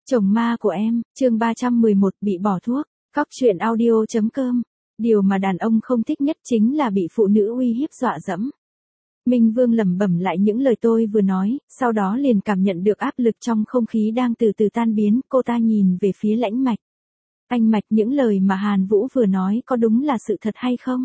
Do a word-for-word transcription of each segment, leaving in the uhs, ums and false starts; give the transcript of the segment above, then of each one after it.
Chồng ma của em, chương ba trăm mười một bị bỏ thuốc, cóc truyện audio chấm com. Điều mà đàn ông không thích nhất chính là bị phụ nữ uy hiếp dọa dẫm. Minh Vương lẩm bẩm lại những lời tôi vừa nói, sau đó liền cảm nhận được áp lực trong không khí đang từ từ tan biến, cô ta nhìn về phía Lãnh Mạch. Anh Mạch, những lời mà Hàn Vũ vừa nói có đúng là sự thật hay không?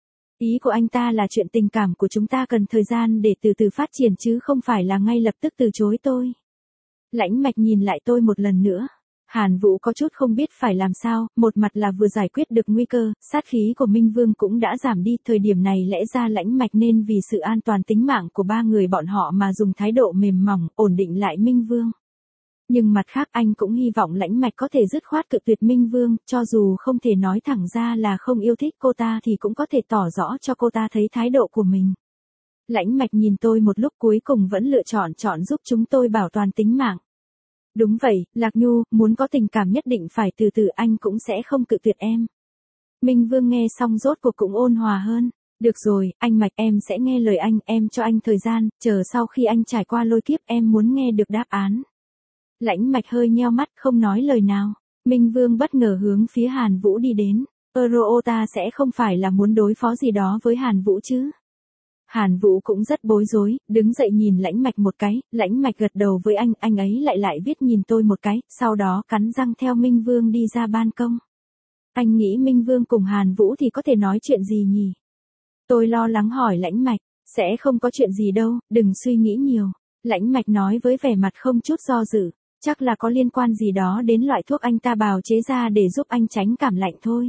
Ý của anh ta là chuyện tình cảm của chúng ta cần thời gian để từ từ phát triển chứ không phải là ngay lập tức từ chối tôi. Lãnh Mạch nhìn lại tôi một lần nữa. Hàn Vũ có chút không biết phải làm sao, một mặt là vừa giải quyết được nguy cơ, sát khí của Minh Vương cũng đã giảm đi, thời điểm này lẽ ra Lãnh Mạch nên vì sự an toàn tính mạng của ba người bọn họ mà dùng thái độ mềm mỏng, ổn định lại Minh Vương. Nhưng mặt khác anh cũng hy vọng Lãnh Mạch có thể dứt khoát cự tuyệt Minh Vương, cho dù không thể nói thẳng ra là không yêu thích cô ta thì cũng có thể tỏ rõ cho cô ta thấy thái độ của mình. Lãnh Mạch nhìn tôi một lúc cuối cùng vẫn lựa chọn chọn giúp chúng tôi bảo toàn tính mạng. Đúng vậy, Lạc Nhu, muốn có tình cảm nhất định phải từ từ, anh cũng sẽ không cự tuyệt em. Minh Vương nghe xong rốt cuộc cũng ôn hòa hơn. Được rồi, anh Mạch, em sẽ nghe lời anh, em cho anh thời gian, chờ sau khi anh trải qua lôi kiếp em muốn nghe được đáp án. Lãnh Mạch hơi nheo mắt không nói lời nào. Minh Vương bất ngờ hướng phía Hàn Vũ đi đến. Euro ta sẽ không phải là muốn đối phó gì đó với Hàn Vũ chứ? Hàn Vũ cũng rất bối rối, đứng dậy nhìn Lãnh Mạch một cái, Lãnh Mạch gật đầu với anh, anh ấy lại lại viết nhìn tôi một cái, sau đó cắn răng theo Minh Vương đi ra ban công. Anh nghĩ Minh Vương cùng Hàn Vũ thì có thể nói chuyện gì nhỉ? Tôi lo lắng hỏi Lãnh Mạch, sẽ không có chuyện gì đâu, đừng suy nghĩ nhiều. Lãnh Mạch nói với vẻ mặt không chút do dự, chắc là có liên quan gì đó đến loại thuốc anh ta bào chế ra để giúp anh tránh cảm lạnh thôi.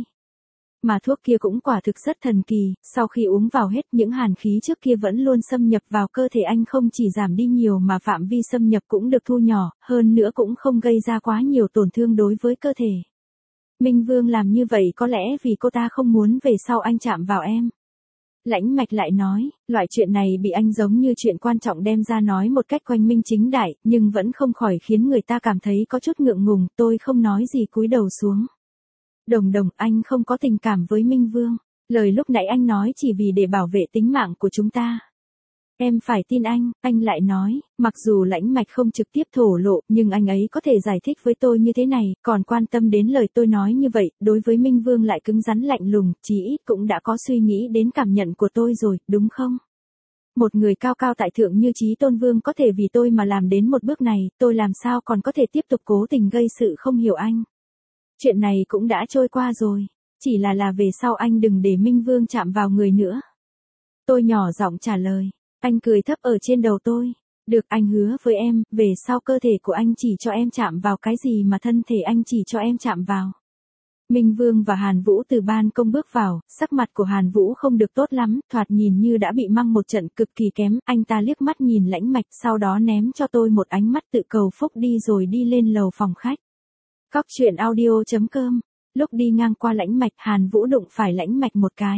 Mà thuốc kia cũng quả thực rất thần kỳ, sau khi uống vào hết những hàn khí trước kia vẫn luôn xâm nhập vào cơ thể anh không chỉ giảm đi nhiều mà phạm vi xâm nhập cũng được thu nhỏ, hơn nữa cũng không gây ra quá nhiều tổn thương đối với cơ thể. Minh Vương làm như vậy có lẽ vì cô ta không muốn về sau anh chạm vào em. Lãnh Mạch lại nói, loại chuyện này bị anh giống như chuyện quan trọng đem ra nói một cách quanh minh chính đại, nhưng vẫn không khỏi khiến người ta cảm thấy có chút ngượng ngùng, tôi không nói gì cúi đầu xuống. Đồng Đồng, anh không có tình cảm với Minh Vương. Lời lúc nãy anh nói chỉ vì để bảo vệ tính mạng của chúng ta. Em phải tin anh, anh lại nói, mặc dù Lãnh Mạch không trực tiếp thổ lộ, nhưng anh ấy có thể giải thích với tôi như thế này, còn quan tâm đến lời tôi nói như vậy, đối với Minh Vương lại cứng rắn lạnh lùng, chí ít cũng đã có suy nghĩ đến cảm nhận của tôi rồi, đúng không? Một người cao cao tại thượng như Chí Tôn Vương có thể vì tôi mà làm đến một bước này, tôi làm sao còn có thể tiếp tục cố tình gây sự không hiểu anh. Chuyện này cũng đã trôi qua rồi, chỉ là là về sau anh đừng để Minh Vương chạm vào người nữa. Tôi nhỏ giọng trả lời, anh cười thấp ở trên đầu tôi. Được, anh hứa với em, về sau cơ thể của anh chỉ cho em chạm vào cái gì mà thân thể anh chỉ cho em chạm vào. Minh Vương và Hàn Vũ từ ban công bước vào, sắc mặt của Hàn Vũ không được tốt lắm, thoạt nhìn như đã bị măng một trận cực kỳ kém, anh ta liếc mắt nhìn Lãnh Mạch sau đó ném cho tôi một ánh mắt tự cầu phúc đi rồi đi lên lầu phòng khách. Cóc truyện audio chấm com. Lúc đi ngang qua Lãnh Mạch, Hàn Vũ đụng phải Lãnh Mạch một cái.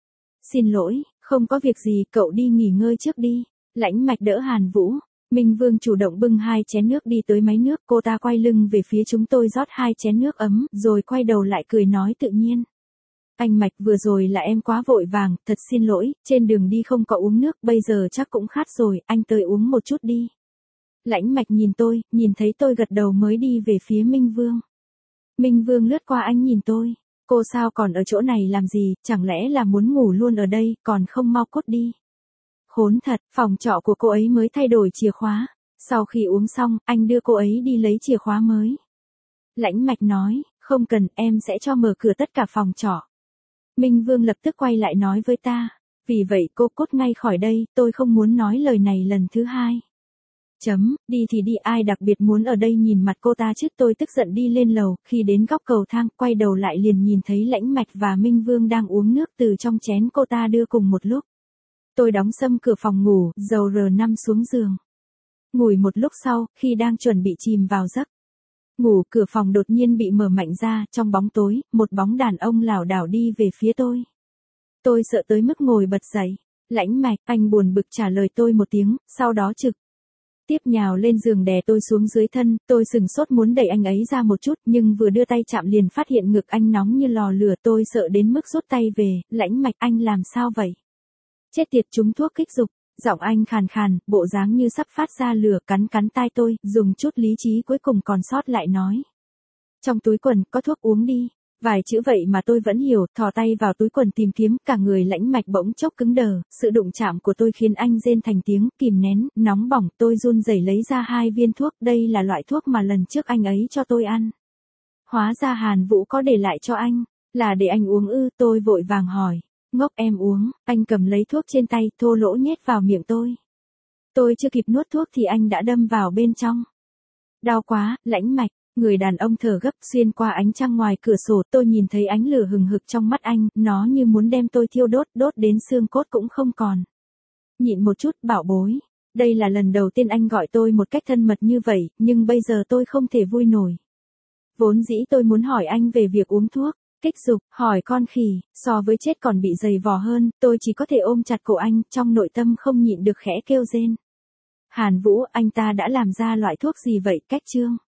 Xin lỗi, không có việc gì, cậu đi nghỉ ngơi trước đi. Lãnh Mạch đỡ Hàn Vũ. Minh Vương chủ động bưng hai chén nước đi tới máy nước, cô ta quay lưng về phía chúng tôi rót hai chén nước ấm, rồi quay đầu lại cười nói tự nhiên. Anh Mạch, vừa rồi là em quá vội vàng, thật xin lỗi, trên đường đi không có uống nước, bây giờ chắc cũng khát rồi, anh tới uống một chút đi. Lãnh Mạch nhìn tôi, nhìn thấy tôi gật đầu mới đi về phía Minh Vương. Minh Vương lướt qua anh nhìn tôi, cô sao còn ở chỗ này làm gì, chẳng lẽ là muốn ngủ luôn ở đây, còn không mau cút đi. Khốn thật, phòng trọ của cô ấy mới thay đổi chìa khóa, sau khi uống xong, anh đưa cô ấy đi lấy chìa khóa mới. Lãnh Mạch nói, không cần, em sẽ cho mở cửa tất cả phòng trọ. Minh Vương lập tức quay lại nói với ta, vì vậy cô cút ngay khỏi đây, tôi không muốn nói lời này lần thứ hai. Chấm, đi thì đi, ai đặc biệt muốn ở đây nhìn mặt cô ta chứ. Tôi tức giận đi lên lầu, khi đến góc cầu thang, quay đầu lại liền nhìn thấy Lãnh Mạch và Minh Vương đang uống nước từ trong chén cô ta đưa cùng một lúc. Tôi đóng sầm cửa phòng ngủ, dầu R năm xuống giường. Ngủi một lúc sau, khi đang chuẩn bị chìm vào giấc ngủ, cửa phòng đột nhiên bị mở mạnh ra, trong bóng tối, một bóng đàn ông lảo đảo đi về phía tôi. Tôi sợ tới mức ngồi bật dậy. Lãnh Mạch, anh buồn bực trả lời tôi một tiếng, sau đó trực tiếp nhào lên giường đè tôi xuống dưới thân, tôi sừng sốt muốn đẩy anh ấy ra một chút, nhưng vừa đưa tay chạm liền phát hiện ngực anh nóng như lò lửa, tôi sợ đến mức rút tay về. Lãnh Mạch, anh làm sao vậy? Chết tiệt, trúng thuốc kích dục. Giọng anh khàn khàn, bộ dáng như sắp phát ra lửa, cắn cắn tai tôi, dùng chút lý trí cuối cùng còn sót lại nói. Trong túi quần, có thuốc uống đi. Vài chữ vậy mà tôi vẫn hiểu, thò tay vào túi quần tìm kiếm, cả người lãnh mạch bỗng chốc cứng đờ, sự đụng chạm của tôi khiến anh rên thành tiếng, kìm nén, nóng bỏng, tôi run rẩy lấy ra hai viên thuốc, đây là loại thuốc mà lần trước anh ấy cho tôi ăn. Hóa ra Hàn Vũ có để lại cho anh, là để anh uống ư, tôi vội vàng hỏi. Ngốc em uống, anh cầm lấy thuốc trên tay, thô lỗ nhét vào miệng tôi. Tôi chưa kịp nuốt thuốc thì anh đã đâm vào bên trong. Đau quá, lãnh mạch. Người đàn ông thở gấp xuyên qua ánh trăng ngoài cửa sổ, tôi nhìn thấy ánh lửa hừng hực trong mắt anh, nó như muốn đem tôi thiêu đốt, đốt đến xương cốt cũng không còn. Nhịn một chút, bảo bối. Đây là lần đầu tiên anh gọi tôi một cách thân mật như vậy, nhưng bây giờ tôi không thể vui nổi. Vốn dĩ tôi muốn hỏi anh về việc uống thuốc, kích dục, hỏi con khỉ, so với chết còn bị dày vò hơn, tôi chỉ có thể ôm chặt cổ anh, trong nội tâm không nhịn được khẽ kêu rên. Hàn Vũ, anh ta đã làm ra loại thuốc gì vậy, cách chương?